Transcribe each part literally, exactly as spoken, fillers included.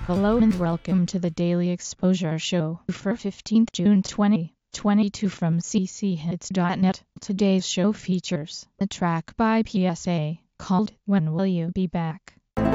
Hello and welcome to the Daily Exposure Show for fifteenth June twenty twenty-two from c c hits dot net. Today's show features a track by P S A called When Will You Be Back?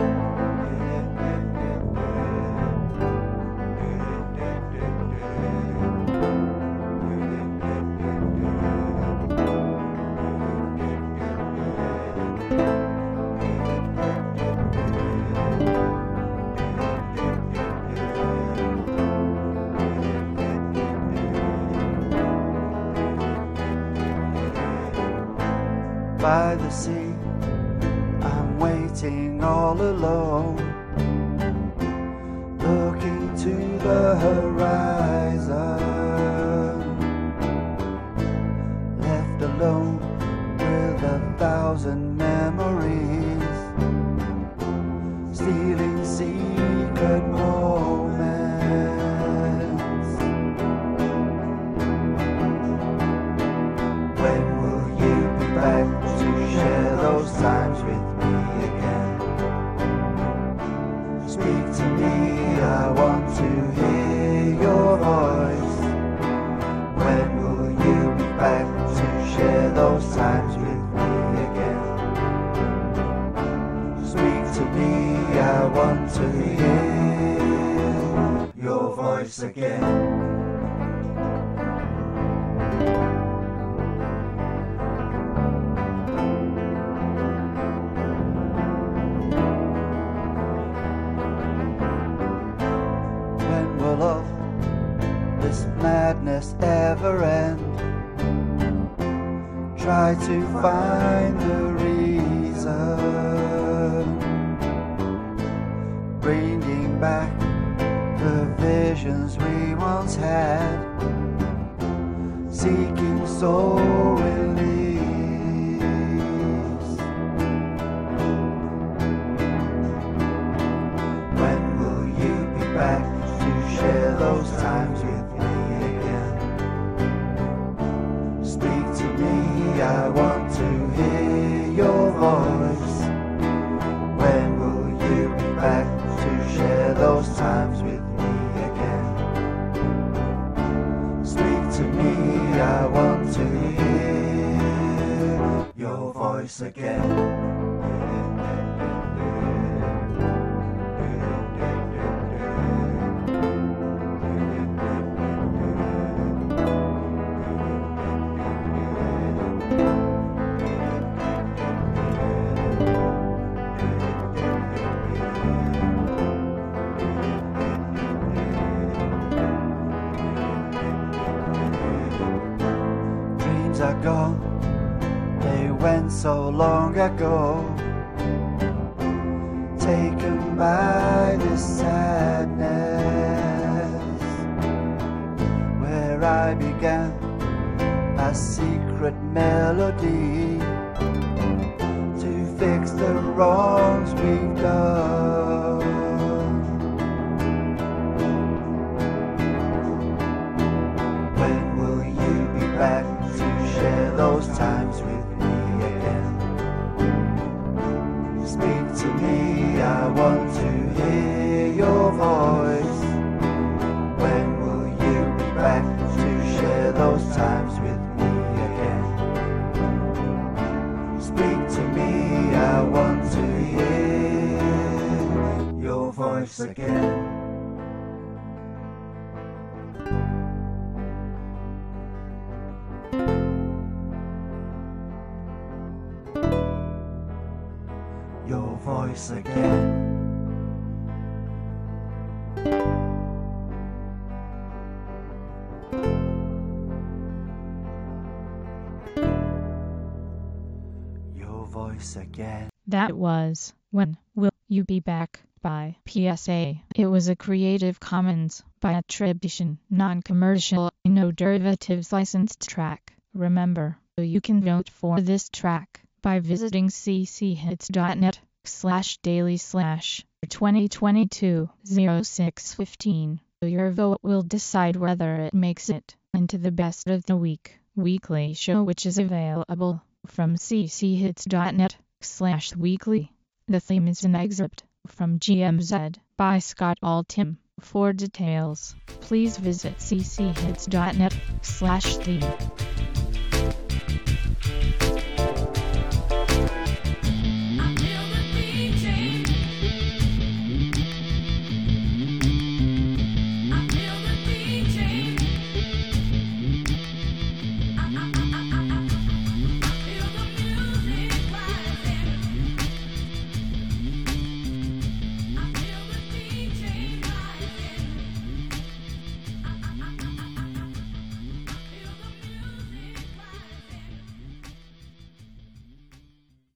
By the sea, I'm waiting all alone, looking to the horizon, left alone with a thousand memories, stealing secret moments. When will you be back to share those times with me again? Speak to me, I want to hear your voice. When will you be back to share those times with me again? Speak to me, I want to hear your voice again. Will all this madness ever end? Try to find the reason, bringing back the visions we once had, seeking soul release. When will you be back to share those times with me again? Speak to me, I want to hear your voice. When will you be back to share those times with me again? Speak to me, I want to hear your voice again. Are gone, they went so long ago, taken by this sadness, where I began a secret melody to fix the wrongs we've done. When will you be back to share those times with me again? Speak to me, I want to hear your voice. When will you be back to share those times with me again? Speak to me, I want to hear your voice again. Your voice again. Your voice again. That was When Will You Be Back by P S A. It was a Creative Commons by attribution, non-commercial, no derivatives licensed track. Remember, you can vote for this track by visiting c c hits dot net slash daily slash twenty twenty-two oh six fifteen. Your vote will decide whether it makes it into the best of the week weekly show, which is available from c c hits dot net slash weekly. The theme is an excerpt from G M Z by Scott Altham. For details, please visit cchits dot net slash theme.